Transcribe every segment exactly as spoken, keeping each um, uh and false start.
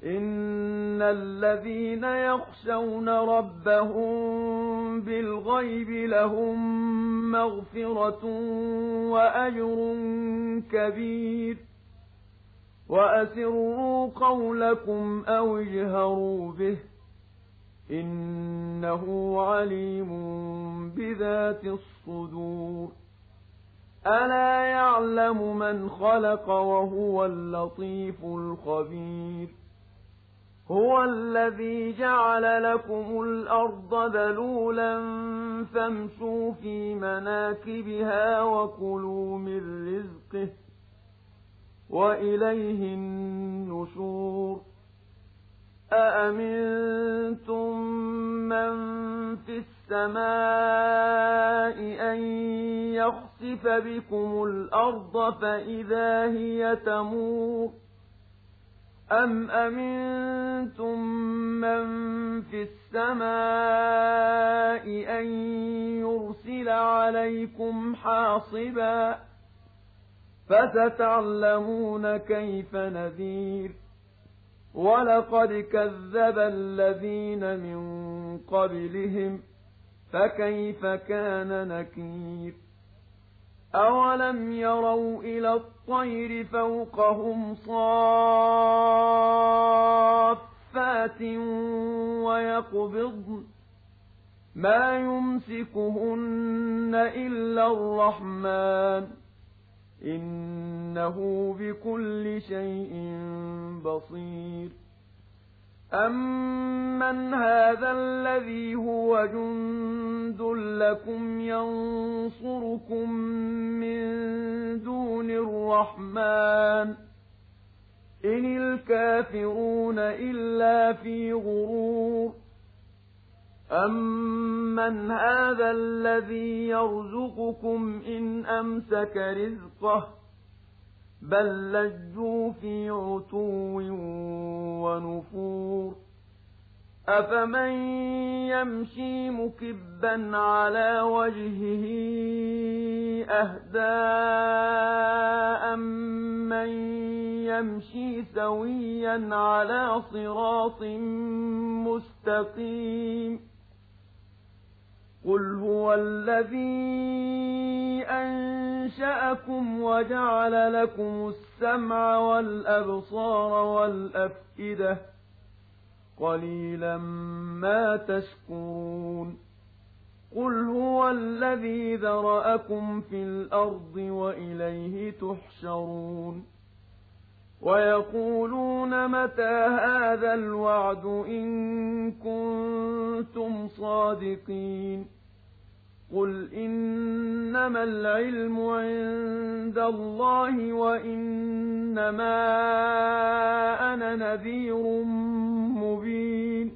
إِنَّ الَّذِينَ يَخْشَوْنَ رَبَّهُم بِالْغَيْبِ لَهُم مَّغْفِرَةٌ وَأَجْرٌ كَبِيرٌ وَأَسِرُّوا قَوْلَكُمْ أَوِ اجْهَرُوا بِهِ إِنَّهُ عَلِيمٌ بِذَاتِ الصُّدُورِ أَلَا يَعْلَمُ مَنْ خَلَقَ وَهُوَ اللَّطِيفُ الْخَبِيرُ هُوَ الَّذِي جَعَلَ لَكُمُ الْأَرْضَ ذَلُولًا فَامْشُوا فِي مَنَاكِبِهَا وَكُلُوا مِن رِّزْقِهِ وَإِلَيْهِ النُّشُورُ أَأَمِنتُم مَّن فِي السَّمَاءِ أَن يَخْسِفَ بِكُمُ الْأَرْضَ فَإِذَا هِيَ تَمُورُ أَمْ أَمِنتُم مَّن فِي السَّمَاءِ أَن يُرْسِلَ عَلَيْكُمْ حَاصِبًا فَسَتَعْلَمُونَ كَيْفَ نَذِيرِ وَلَقَدْ كَذَّبَ الَّذِينَ مِن قَبْلِهِمْ فَكَيْفَ كَانَ نَكِيرِ أَوَلَمْ يَرَوْا إِلَى الطَّيْرِ فَوْقَهُمْ صَافَّاتٍ وَيَقْبِضْنَ مَا يُمْسِكُهُنَّ إِلَّا الرَّحْمَٰنُ إِنَّهُ بِكُلِّ شَيْءٍ بَصِيرٌ أَمَّنْ هَٰذَا الَّذِي هُوَ جُندٌ لَّكُمْ يَنصُرُكُم مِّن دُونِ الرَّحْمَٰنِ إِنِ الْكَافِرُونَ إِلَّا فِي غُرُورٍ أَمَّنْ هَٰذَا الَّذِي يَرْزُقُكُمْ إِنْ أَمْسَكَ رِزْقَهُ بَل لَّجُّوا فِي عُتُوٍّ وَنُفُورٍ أَفَمَن يَمْشِي مُكِبًّا عَلَىٰ وَجْهِهِ أَهْدَىٰ أَمَّن يَمْشِي سَوِيًّا عَلَىٰ صِرَاطٍ مُّسْتَقِيمٍ قُلْ هُوَ الَّذِي أَنشَأَكُمْ وَجَعَلَ لَكُمُ السَّمْعَ وَالْأَبْصَارَ وَالْأَفْئِدَةَ قَلِيلًا مَّا تَشْكُرُونَ قُلْ هُوَ الَّذِي ذَرَأَكُمْ فِي الْأَرْضِ وَإِلَيْهِ تُحْشَرُونَ وَيَقُولُونَ مَتَىٰ هَٰذَا الْوَعْدُ إِن كُنتُمْ صَادِقِينَ قُلْ إِنَّمَا الْعِلْمُ عِندَ اللَّهِ وَإِنَّمَا أَنَا نَذِيرٌ مُّبِينٌ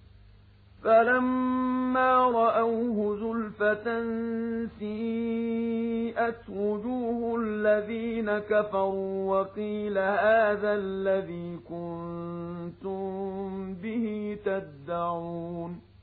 فَلَمَّا رَأَوْهُ زُلْفَةً سِيئَتْ وُجُوهُ الَّذِينَ كَفَرُوا وَقِيلَ هَٰذَا الَّذِي كُنتُم بِهِ تَدَّعُونَ